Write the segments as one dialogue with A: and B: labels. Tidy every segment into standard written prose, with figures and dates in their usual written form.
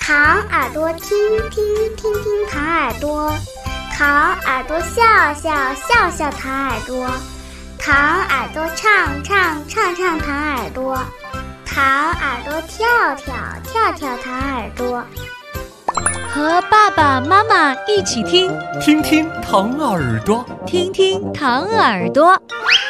A: 糖耳朵听听听听糖耳朵，糖耳朵笑笑笑笑糖耳朵，糖耳朵唱唱唱唱糖耳朵，糖耳朵跳跳跳跳糖耳朵。
B: 和爸爸妈妈一起听，
C: 听听糖耳朵，
B: 听听糖耳朵。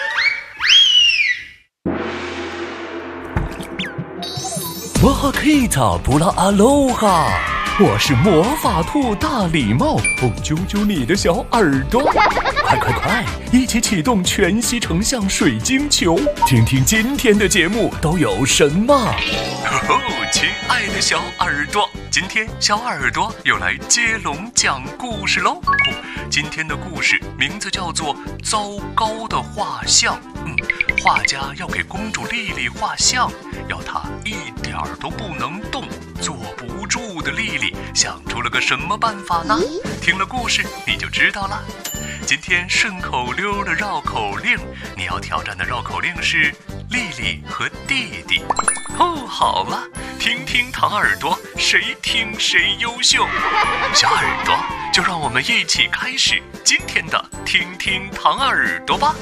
C: 哇哈克塔布拉阿罗哈，我是魔法兔大礼帽，揪揪你的小耳朵，快快快，一起启动全息成像水晶球，听听今天的节目都有什么。亲爱的小耳朵，今天小耳朵又来接龙讲故事喽。今天的故事名字叫做糟糕的画像。画家要给公主莉莉画像，要她一点儿都不能动，坐不住的莉莉想出了个什么办法呢？听了故事你就知道了。今天顺口溜的绕口令，你要挑战的绕口令是莉莉和弟弟。好了，听听糖耳朵，谁听谁优秀。小耳朵，就让我们一起开始今天的听听糖耳朵吧。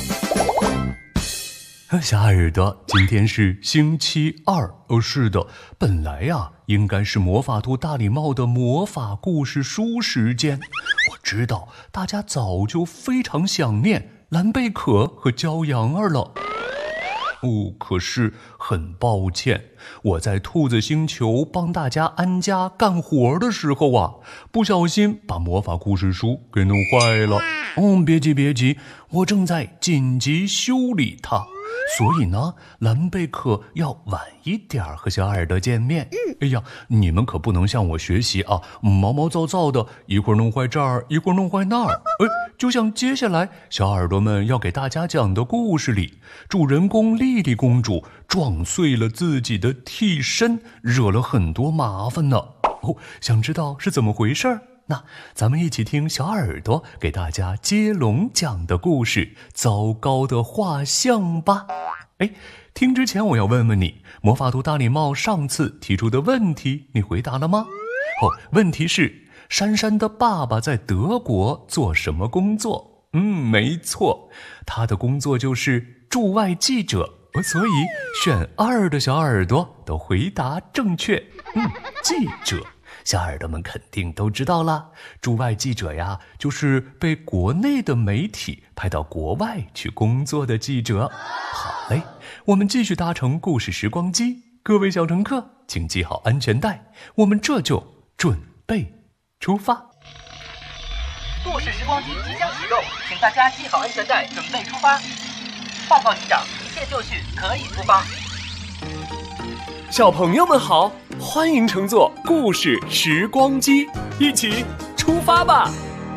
C: 小耳朵，今天是星期二。是的，本来应该是魔法兔大礼帽的魔法故事书时间。我知道大家早就非常想念蓝贝可和焦阳儿了。可是很抱歉，我在兔子星球帮大家安家干活的时候不小心把魔法故事书给弄坏了。别急，我正在紧急修理它。所以呢，蓝贝可要晚一点和小耳朵见面。你们可不能向我学习毛毛躁躁的，一会儿弄坏这儿，一会儿弄坏那儿。就像接下来小耳朵们要给大家讲的故事里，主人公莉莉公主撞碎了自己的替身，惹了很多麻烦呢。想知道是怎么回事？那咱们一起听小耳朵给大家接龙讲的故事，糟糕的画像吧。听之前我要问问你，魔法兔大礼帽上次提出的问题你回答了吗？问题是珊珊的爸爸在德国做什么工作？没错，他的工作就是驻外记者。所以选2的小耳朵都回答正确。记者，小耳朵们肯定都知道啦，驻外记者就是被国内的媒体派到国外去工作的记者。好嘞，我们继续搭乘故事时光机，各位小乘客请系好安全带，我们这就准备出发。
D: 故事时光机即将启动，请大家系好安全带，准备出发。报告机长，一切就绪，可以出发。
C: 小朋友们好，欢迎乘坐故事时光机，一起出发吧。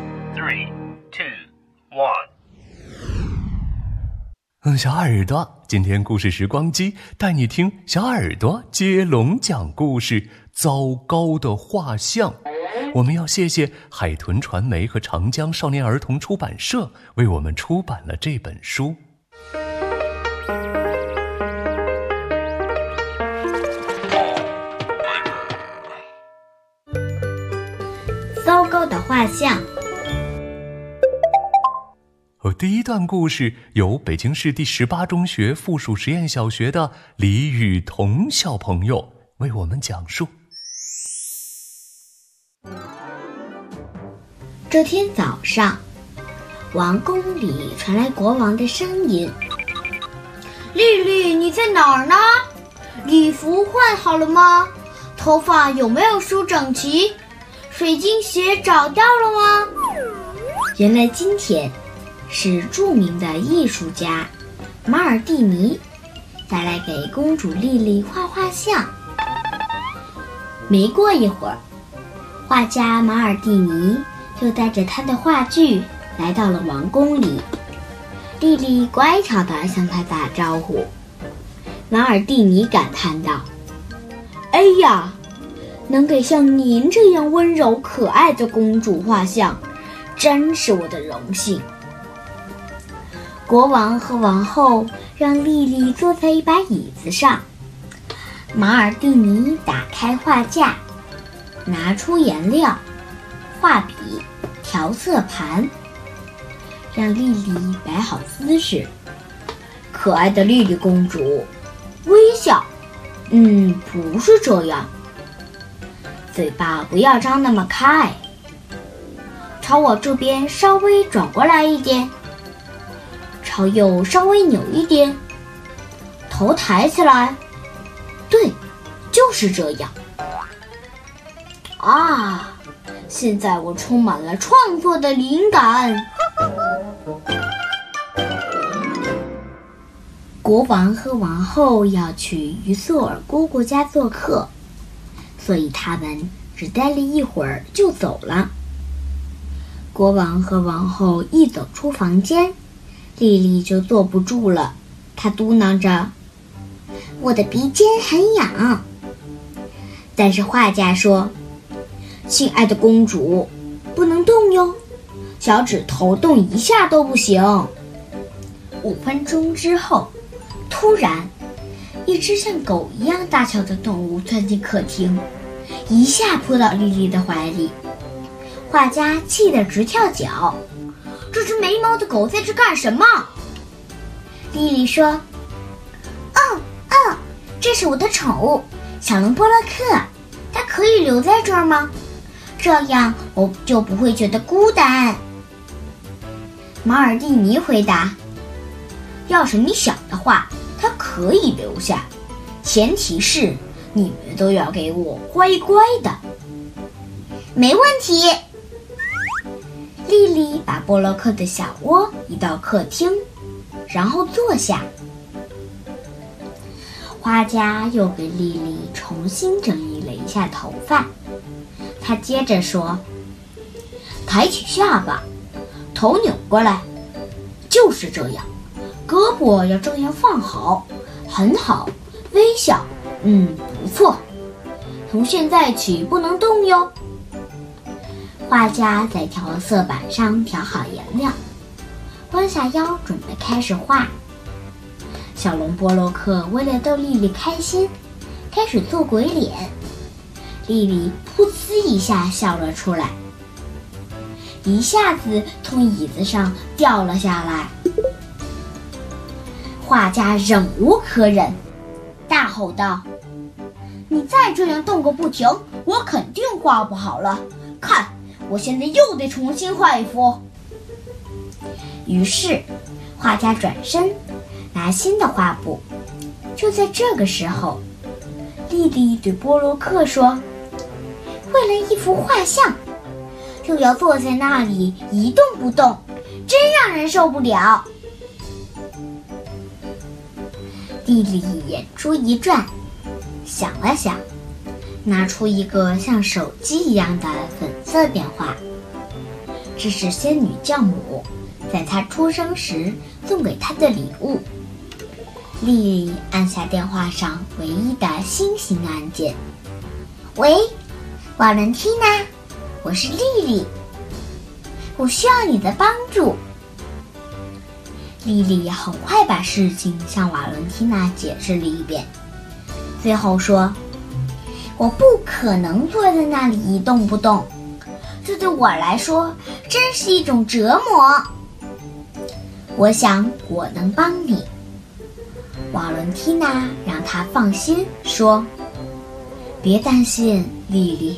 D: 3、2、1。
C: 小耳朵，今天故事时光机带你听小耳朵接龙讲故事，糟糕的画像。我们要谢谢海豚传媒和长江少年儿童出版社为我们出版了这本书。
A: 糟糕的画像。
C: 第一段故事由北京市第18中学附属实验小学的李雨桐小朋友为我们讲述。
A: 这天早上，王宫里传来国王的声音：莉莉，你在哪儿呢？礼服换好了吗？头发有没有梳整齐？水晶鞋找到了吗？原来今天是著名的艺术家马尔蒂尼带来给公主莉莉画画像。没过一会儿，画家马尔蒂尼就带着他的话剧来到了王宫里。莉莉乖巧地向他打招呼。马尔蒂尼感叹道：哎呀，能给像您这样温柔可爱的公主画像，真是我的荣幸。国王和王后让莉莉坐在一把椅子上，马尔蒂尼打开画架， 拿出颜料、画笔、调色盘，让丽丽摆好姿势。可爱的丽丽公主微笑，不是这样。嘴巴不要张那么开，朝我这边稍微转过来一点，朝右稍微扭一点，头抬起来。对，就是这样。啊，现在我充满了创作的灵感。国王和王后要去于索尔姑姑家做客，所以他们只待了一会儿就走了。国王和王后一走出房间，丽丽就坐不住了，她嘟囔着：“我的鼻尖很痒。”但是画家说：“亲爱的公主，不能动哟，小指头动一下都不行。”5分钟之后，突然，一只像狗一样大小的动物钻进客厅，一下扑到丽丽的怀里。画家气得直跳脚：“这只没毛的狗在这干什么？”丽丽说：“这是我的宠物小龙波洛克，它可以留在这儿吗？这样我就不会觉得孤单。”马尔蒂尼回答：“要是你想的话，它可以留下，前提是你们都要给我乖乖的。”没问题。丽丽把波洛克的小窝移到客厅，然后坐下。画家又给丽丽重新整理了一下头发，他接着说：“抬起下巴，头扭过来，就是这样，胳膊要这样放好，很好，微笑，不错。从现在起不能动哟。”画家在调色板上调好颜料，弯下腰准备开始画。小龙波洛克为了逗丽丽开心，开始做鬼脸。丽丽噗呲一下笑了出来，一下子从椅子上掉了下来。画家忍无可忍，大吼道：“你再这样动个不停，我肯定画不好了。看，我现在又得重新画一幅。”于是，画家转身拿新的画布。就在这个时候，丽丽对波洛克说：“为了一幅画像，就要坐在那里一动不动，真让人受不了。”丽丽眼珠一转，想了想，拿出一个像手机一样的粉色电话。这是仙女教母在她出生时送给她的礼物。丽丽按下电话上唯一的星星按键。“喂，瓦伦蒂娜，我是丽丽，我需要你的帮助。”丽丽很快把事情向瓦伦蒂娜解释了一遍，最后说：“我不可能坐在那里一动不动，这对我来说真是一种折磨。我想我能帮你。”瓦伦蒂娜让她放心说：“别担心，丽丽。”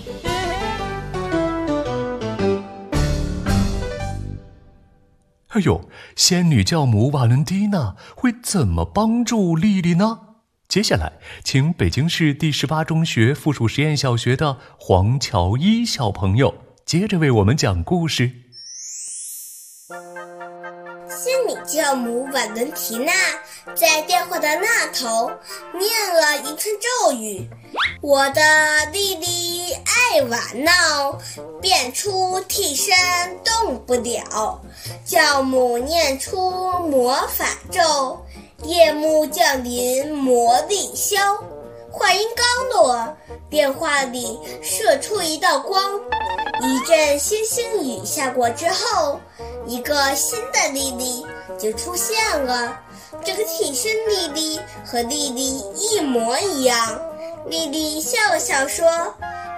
C: 哎呦，仙女教母瓦伦蒂娜会怎么帮助丽丽呢？接下来，请北京市第18中学附属实验小学的黄乔伊小朋友接着为我们讲故事。
E: 仙女教母瓦伦提娜在电话的那头念了一串咒语：“我的丽丽爱玩闹，变出替身动不了。”教母念出魔法咒，夜幕降临，魔力消。话音刚落，电话里射出一道光，一阵星星雨下过之后，一个新的丽丽就出现了。这个替身丽丽和丽丽一模一样。丽丽笑了笑说：“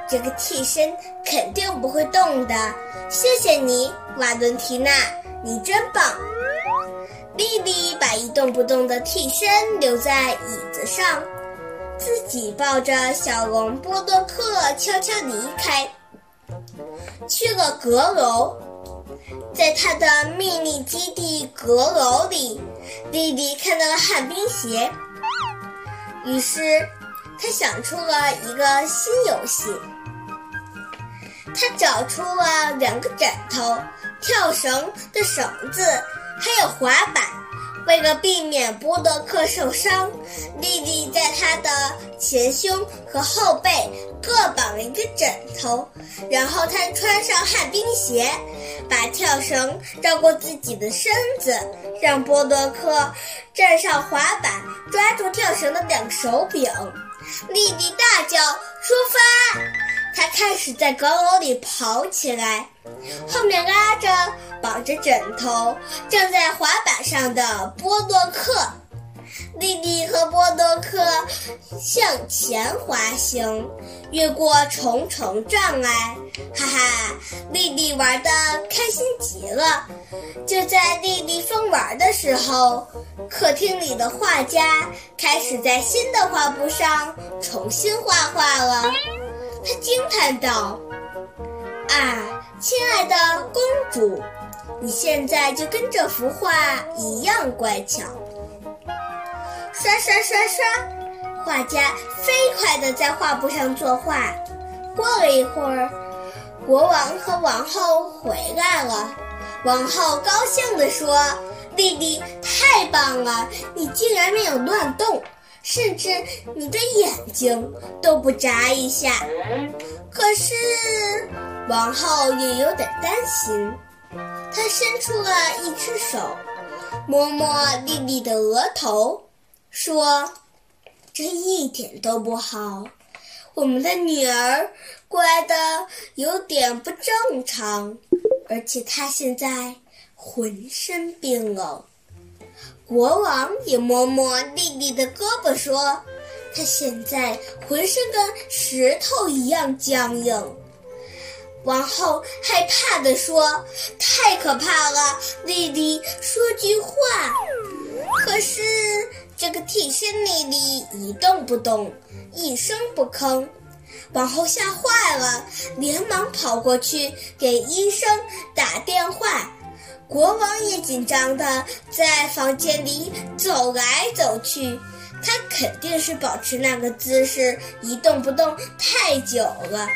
E: 这个替身肯定不会动的，谢谢你，瓦伦提娜，你真棒。莉莉把一动不动的替身留在椅子上，自己抱着小龙波多克悄悄离开，去了阁楼。在他的秘密基地阁楼里，莉莉看到了旱冰鞋，于是他想出了一个新游戏。他找出了2个枕头、跳绳的绳子，还有滑板。为了避免波多克受伤，莉莉在他的前胸和后背各绑了一个枕头，然后她穿上旱冰鞋，把跳绳绕过自己的身子，让波多克站上滑板，抓住跳绳的2个手柄。莉莉大叫：“出发！”她开始在阁楼里跑起来，后面拉着绑着枕头正在滑板上的波多克。莉莉和波多克向前滑行，越过重重障碍，哈哈，莉莉玩得开心极了。就在莉莉疯玩的时候，客厅里的画家开始在新的画布上重新画画了。他惊叹道：“啊，亲爱的公主，你现在就跟这幅画一样乖巧。”刷刷刷刷，画家飞快地在画布上作画。过了一会儿，国王和王后回来了。王后高兴地说：“莉莉，太棒了，你竟然没有乱动，甚至你的眼睛都不眨一下。”可是王后也有点担心，她伸出了一只手，摸摸莉莉的额头，说：“这一点都不好，我们的女儿乖得有点不正常，而且她现在浑身冰冷。”国王也摸摸莉莉的胳膊，说：“她现在浑身跟石头一样僵硬。”王后害怕地说：“太可怕了，莉莉，说句话。”可是这个替身莉莉一动不动，一声不吭。王后吓坏了，连忙跑过去给医生打电话。国王也紧张地在房间里走来走去，他肯定是保持那个姿势一动不动太久了。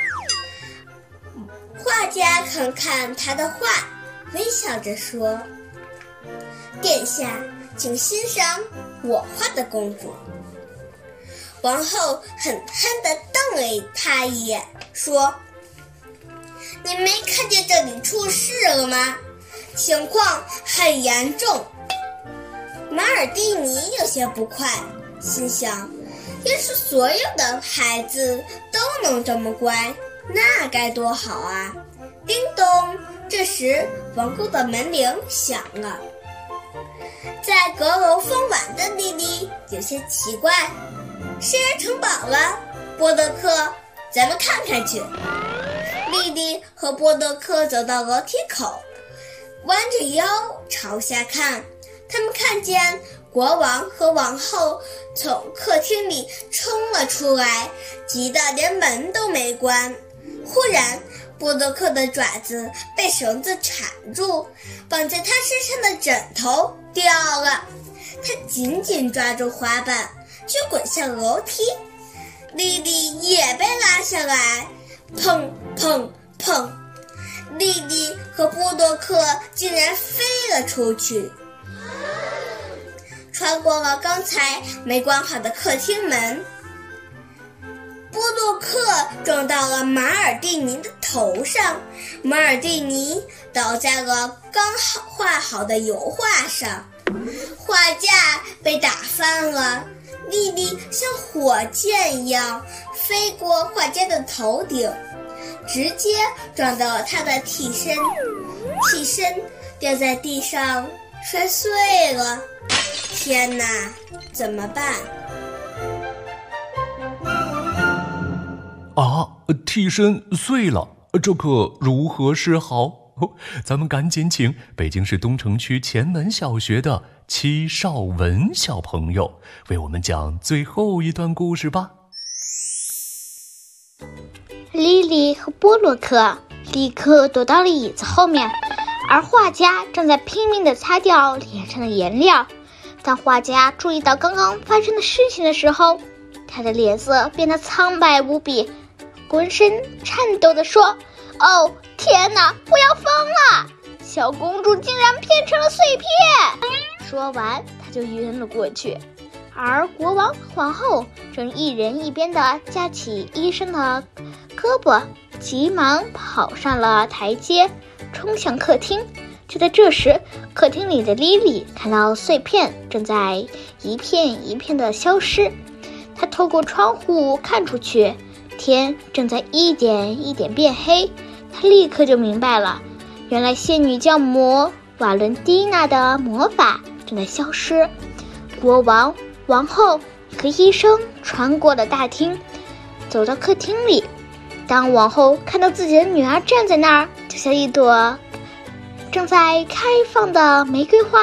E: 画家看看他的画，微笑着说：“殿下，请欣赏我画的公主。”王后狠狠地瞪了他一眼，说：“你没看见这里出事了吗？情况很严重。”马尔蒂尼有些不快，心想：要是所有的孩子都能这么乖，那该多好啊！叮咚，这时王宫的门铃响了。在阁楼疯玩的莉莉有些奇怪：“谁来城堡了？波多克，咱们看看去。”莉莉和波多克走到楼梯口，弯着腰朝下看，他们看见国王和王后从客厅里冲了出来，急得连门都没关。忽然波多克的爪子被绳子缠住，绑在他身上的枕头掉了，他紧紧抓住滑板就滚下楼梯。莉莉也被拉下来，砰砰砰，莉莉和波多克竟然飞了出去，穿过了刚才没关好的客厅门。波多克撞到了马尔蒂尼的头上，马尔蒂尼倒在了刚画好的油画上，画架被打翻了。莉莉像火箭一样飞过画家的头顶，直接撞到了他的替身，替身掉在地上摔碎了。天哪，怎么办？
C: 替身碎了，这可如何是好？咱们赶紧请北京市东城区前门小学的戚少文小朋友为我们讲最后一段故事吧。
B: 莉莉和波洛克立刻躲到了椅子后面，而画家正在拼命地擦掉脸上的颜料。当画家注意到刚刚发生的事情的时候，他的脸色变得苍白无比，浑身颤抖地说：哦，天哪，我要疯了！小公主竟然变成了碎片！说完，她就晕了过去。而国王和皇后正一人一边地架起医生的胳膊，急忙跑上了台阶，冲向客厅。就在这时，客厅里的莉莉看到碎片正在一片一片地消失。她透过窗户看出去，天正在一点一点变黑。她立刻就明白了，原来仙女教母瓦伦蒂娜的魔法正在消失。国王、王后和医生穿过了大厅，走到客厅里。当王后看到自己的女儿站在那儿，就像一朵正在开放的玫瑰花，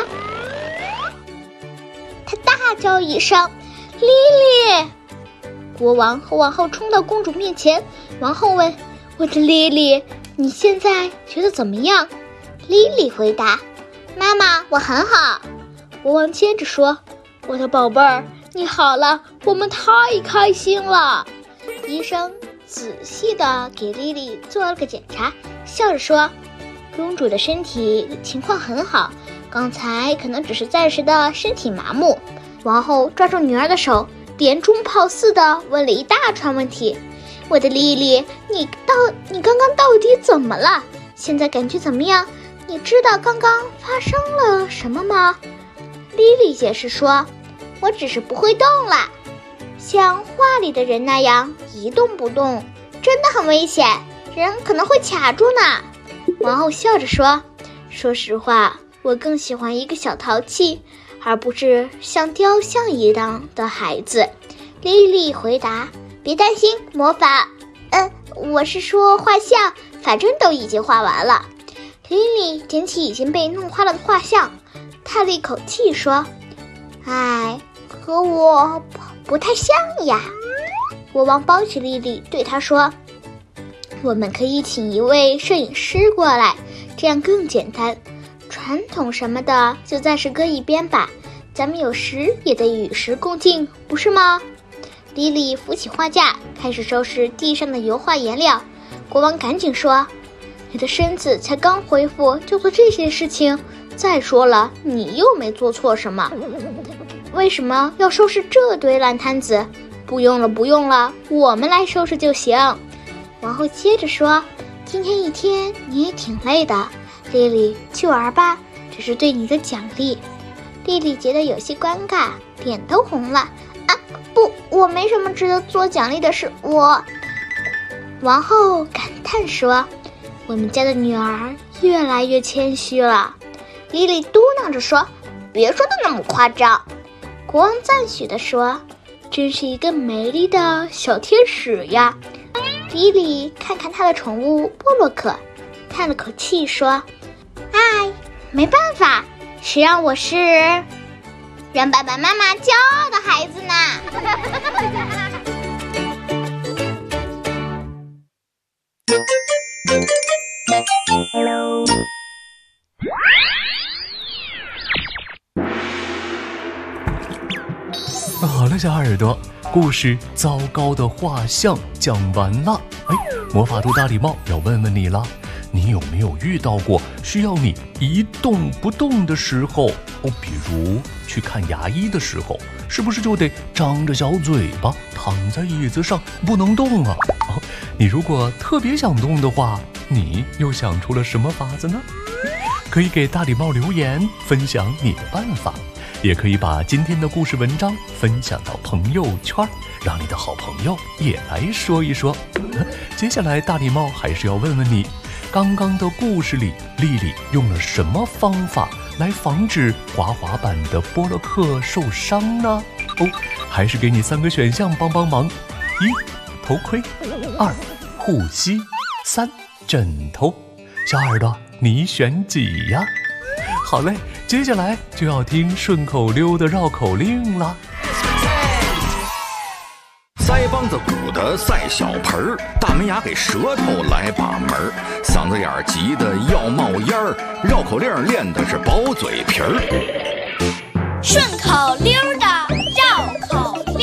B: 她大叫一声：莉莉！国王和王后冲到公主面前，王后问：我的莉莉，你现在觉得怎么样？莉莉回答：妈妈，我很好。国王接着说：我的宝贝儿，你好了，我们太开心了。医生仔细地给莉莉做了个检查，笑着说：公主的身体情况很好，刚才可能只是暂时的身体麻木。王后抓住女儿的手，连珠炮似的问了一大串问题。我的莉莉，你刚刚到底怎么了？现在感觉怎么样？你知道刚刚发生了什么吗？莉莉解释说：我只是不会动了，像画里的人那样一动不动，真的很危险，人可能会卡住呢。王后笑着说：说实话，我更喜欢一个小淘气，而不是像雕像一样的孩子。莉莉回答：别担心，魔法我是说画像，反正都已经画完了。莉莉捡起已经被弄花了的画像，叹了一口气说：哎，和我不太像呀。国王抱起莉莉对她说：我们可以请一位摄影师过来，这样更简单，传统什么的就暂时搁一边吧，咱们有时也得与时共进，不是吗？莉莉扶起画架，开始收拾地上的油画颜料。国王赶紧说：你的身子才刚恢复就做这些事情，再说了，你又没做错什么，为什么要收拾这堆烂摊子？不用了，我们来收拾就行。王后接着说：今天一天你也挺累的，莉莉，去玩吧，这是对你的奖励。莉莉觉得有些尴尬，脸都红了。不，我没什么值得做奖励的事。王后感叹说：我们家的女儿越来越谦虚了。莉莉嘟囔着说：别说的那么夸张。国王赞许地说：真是一个美丽的小天使呀。莉莉看看她的宠物波洛克，叹了口气说：哎，没办法，谁让我是让爸爸妈妈骄傲的孩子呢。
C: 好了，小耳朵，故事《糟糕的画像》讲完了。魔法兔大礼帽要问问你了，你有没有遇到过需要你一动不动的时候？比如去看牙医的时候，是不是就得张着小嘴巴躺在椅子上不能动啊？你如果特别想动的话，你又想出了什么法子呢？可以给大礼帽留言分享你的办法，也可以把今天的故事文章分享到朋友圈，让你的好朋友也来说一说。接下来大礼帽还是要问问你，刚刚的故事里莉莉用了什么方法来防止滑滑板的波洛克受伤呢？还是给你3个选项帮忙：1. 头盔；2. 护膝，3枕头。小耳朵，你选几呀？好嘞，接下来就要听顺口溜的绕口令了。
F: 腮帮子鼓的赛小盆儿，大门牙给舌头来把门儿，嗓子眼儿急得要冒烟儿，绕口令练的是薄嘴皮儿。
B: 顺口溜的绕口令。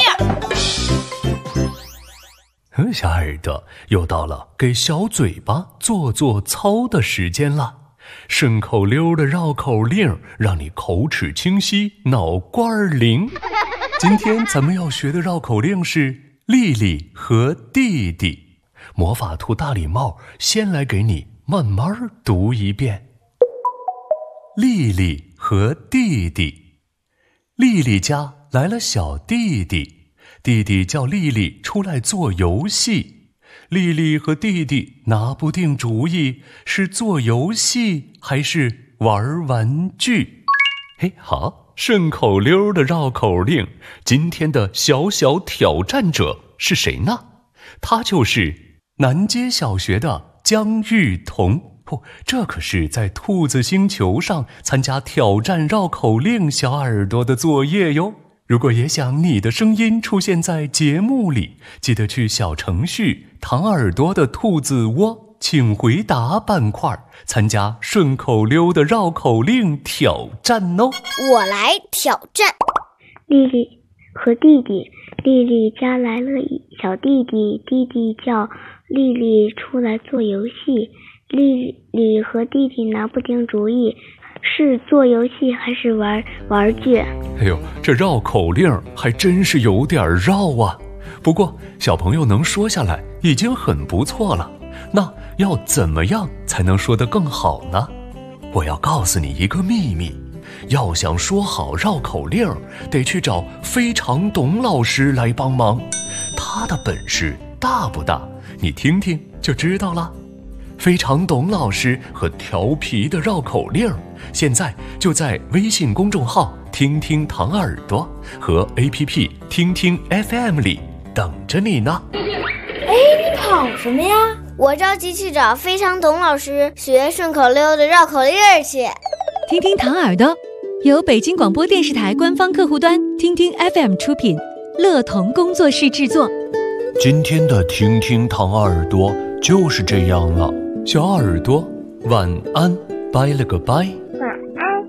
C: 小耳朵，又到了给小嘴巴做做操的时间了。顺口溜的绕口令，让你口齿清晰，脑瓜灵。今天咱们要学的绕口令是丽丽和弟弟。魔法兔大礼帽先来给你慢慢读一遍。丽丽和弟弟。丽丽家来了小弟弟，弟弟叫丽丽出来做游戏。丽丽和弟弟拿不定主意，是做游戏还是玩玩具。好，顺口溜的绕口令，今天的小小挑战者是谁呢？他就是南街小学的姜玉彤。这可是在兔子星球上参加挑战绕口令小耳朵的作业哟。如果也想你的声音出现在节目里，记得去小程序糖耳朵的兔子窝请回答板块参加顺口溜的绕口令挑战哦。
B: 我来挑战。
G: 丽丽和弟弟。丽丽家来了小弟弟，弟弟叫丽丽出来做游戏。丽丽和弟弟拿不定主意，是做游戏还是玩具。
C: 这绕口令还真是有点绕啊。不过小朋友能说下来已经很不错了。那要怎么样才能说得更好呢？我要告诉你一个秘密，要想说好绕口令，得去找非常董老师来帮忙。他的本事大不大？你听听就知道了。非常董老师和调皮的绕口令，现在就在微信公众号听听糖耳朵和 APP 听听 FM 里等着你呢。
A: 你跑什么呀？
B: 我着急去找非常董老师学顺口溜的绕口令去。
H: 听听糖耳朵由北京广播电视台官方客户端听听 FM 出品，乐童工作室制作。
C: 今天的听听糖耳朵就是这样了，小耳朵晚安，拜了个拜。
G: 晚安。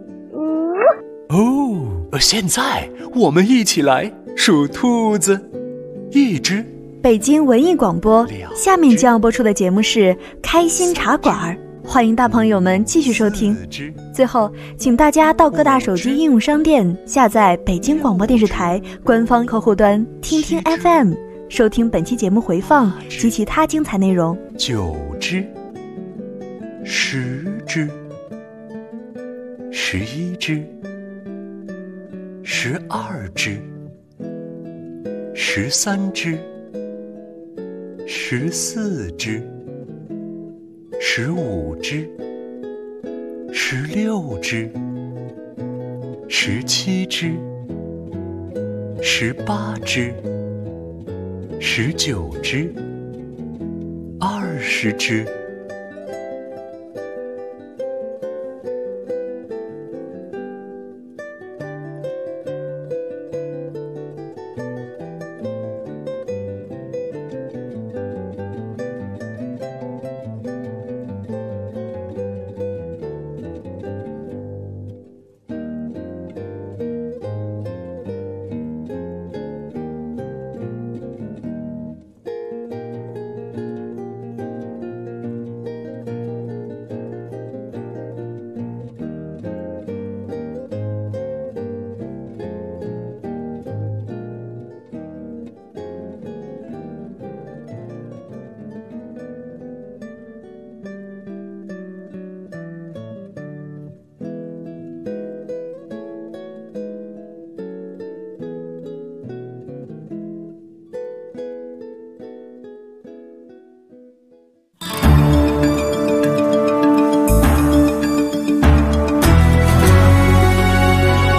C: 现在我们一起来数兔子。1只。
I: 北京文艺广播，下面将要播出的节目是开心茶馆，欢迎大朋友们继续收听。最后请大家到各大手机应用商店下载北京广播电视台官方客户端听听 FM， 收听本期节目回放及其他精彩内容。
C: 9只。10只。11只。12只。13只。14只。15只。16只。17只。18只。19只。20只。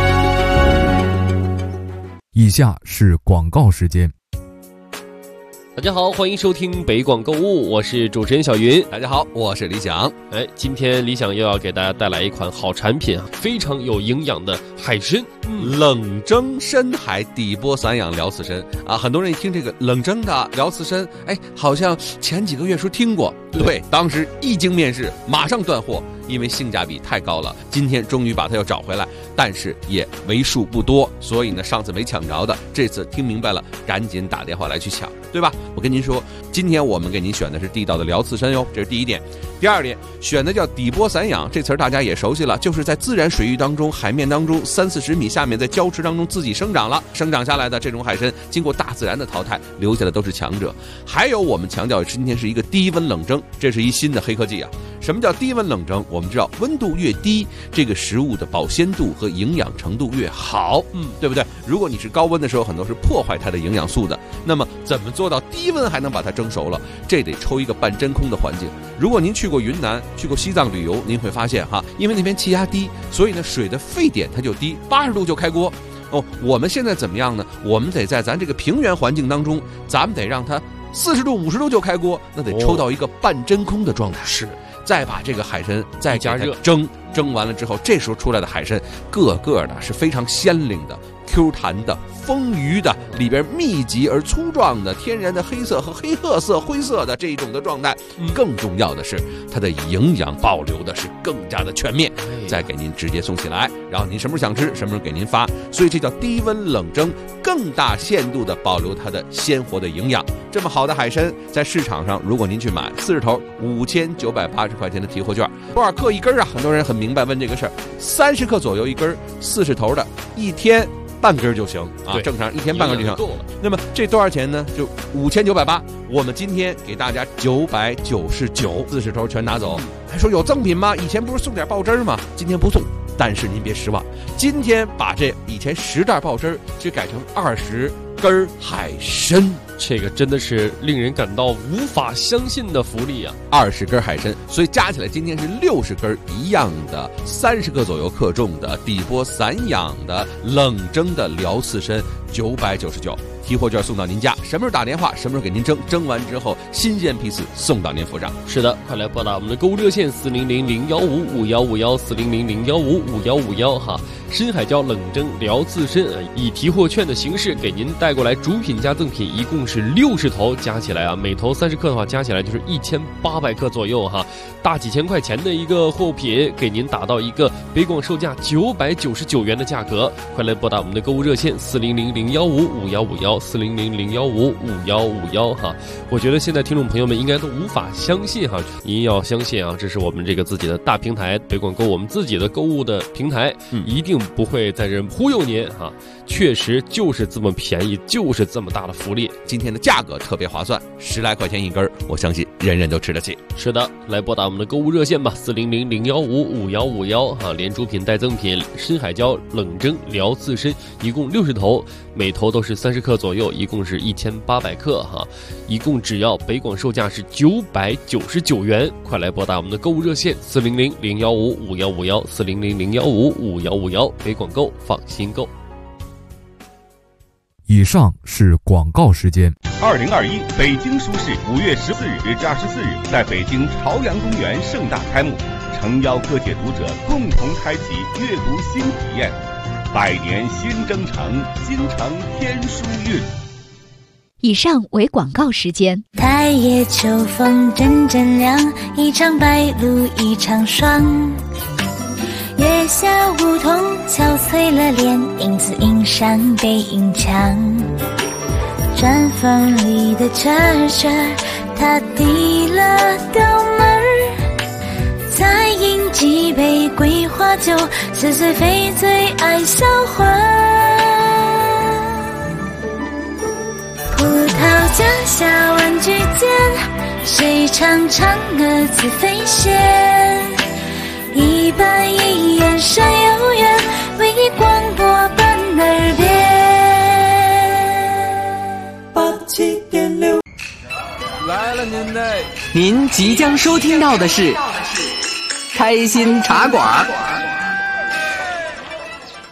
J: 以下是广告时间。 大家好，欢迎收听北广购物，我是主持人小云。
F: 大家好，我是李想。
J: 今天李想又要给大家带来一款好产品，非常有营养的海参，
F: 冷蒸深海底波散养辽刺参啊！很多人一听这个冷蒸的辽刺参，好像前几个月说听过，对，当时一经面世，马上断货，因为性价比太高了。今天终于把它又找回来，但是也为数不多，所以呢，上次没抢着的，这次听明白了，赶紧打电话来去抢，对吧？我跟您说，今天我们给您选的是地道的辽刺参哟，这是第一点。第二点，选的叫底波散养，这词儿大家也熟悉了，就是在自然水域当中、海面当中30-40米下面，在礁池当中自己生长了，生长下来的这种海参，经过大自然的淘汰，留下的都是强者。还有我们强调今天是一个低温冷蒸，这是一新的黑科技啊。什么叫低温冷蒸？我们知道温度越低，这个食物的保鲜度和营养程度越好，对不对？如果你是高温的时候，很多是破坏它的营养素的。那么怎么做到低温还能把它蒸熟了？这得抽一个半真空的环境。如果您去过云南、去过西藏旅游，您会发现因为那边气压低，所以呢水的沸点它就低，80度就开锅。我们现在怎么样呢？我们得在咱这个平原环境当中，咱们得让它40度、50度就开锅，那得抽到一个半真空的状态。
J: 是。
F: 再把这个海参再加热蒸完了之后，这时候出来的海参个个的是非常鲜灵的、Q 弹的、丰腴的，里边密集而粗壮的天然的黑色和黑褐色、灰色的这一种的状态。更重要的是，它的营养保留的是更加的全面，再给您直接送起来，然后您什么时候想吃，什么时候给您发。所以这叫低温冷蒸，更大限度的保留它的鲜活的营养。这么好的海参，在市场上如果您去买40头，5980块钱的提货券，多少克一根啊？很多人很明白问这个事儿，30克左右一根，40头的，一天半根就行啊，正常一天半根就行。那么这多少钱呢？就5980，我们今天给大家999，40头全拿走。还说有赠品吗？以前不是送点爆汁吗？今天不送，但是您别失望，今天把这以前10袋爆汁就改成20根海参。
J: 这个真的是令人感到无法相信的福利啊
F: ！20根海参，所以加起来今天是60根一样的，30克左右克重的底波散养的冷蒸的辽刺参，999，提货券送到您家，什么时候打电话，什么时候给您蒸，蒸完之后新鲜批次送到您府上。
J: 是的，快来拨打我们的购物热线400-015-5151，400-015-5151哈。深海椒冷蒸辽刺参以提货券的形式给您带过来，主品加赠品一共是60头，加起来啊，每头30克的话，加起来就是1800克左右哈，大几千块钱的一个货品，给您打到一个北广售价999元的价格。快来拨打我们的购物热线400-015-5151，400-015-5151哈。我觉得现在听众朋友们应该都无法相信哈，您要相信啊，这是我们这个自己的大平台北广购，我们自己的购物的平台，一定不会在这忽悠您哈，确实就是这么便宜，就是这么大的福利。
F: 今天的价格特别划算，10来块钱一根，我相信人人都吃得起。
J: 是的，来拨打我们的购物热线吧，400-015-5151哈，连主品带赠品，深海椒冷蒸辽刺参一共60头，每头都是30克左右，一共是1800克哈，一共只要北广售价是999元。快来拨打我们的购物热线400-015-5151，400-015-5151，北广购，放心购。
K: 以上是广告时间。
L: 2021北京书市5月14日至14日在北京朝阳公园盛大开幕，诚邀各界读者共同开启阅读新体验。百年新征程，京城天书韵。
H: 以上为广告时间。
M: 太夜秋风阵阵凉，一场白露一场霜。月下梧桐憔悴了脸，影子映上背影墙。砖缝里的车车，他递了刀门儿，再饮几杯桂花酒，似是非醉爱销魂。葡萄架下万句间，谁唱嫦娥自飞仙？一板一眼山有缘，为你广播伴耳边。87.6
N: 来了您嘞！您即将收听到的是开心茶馆。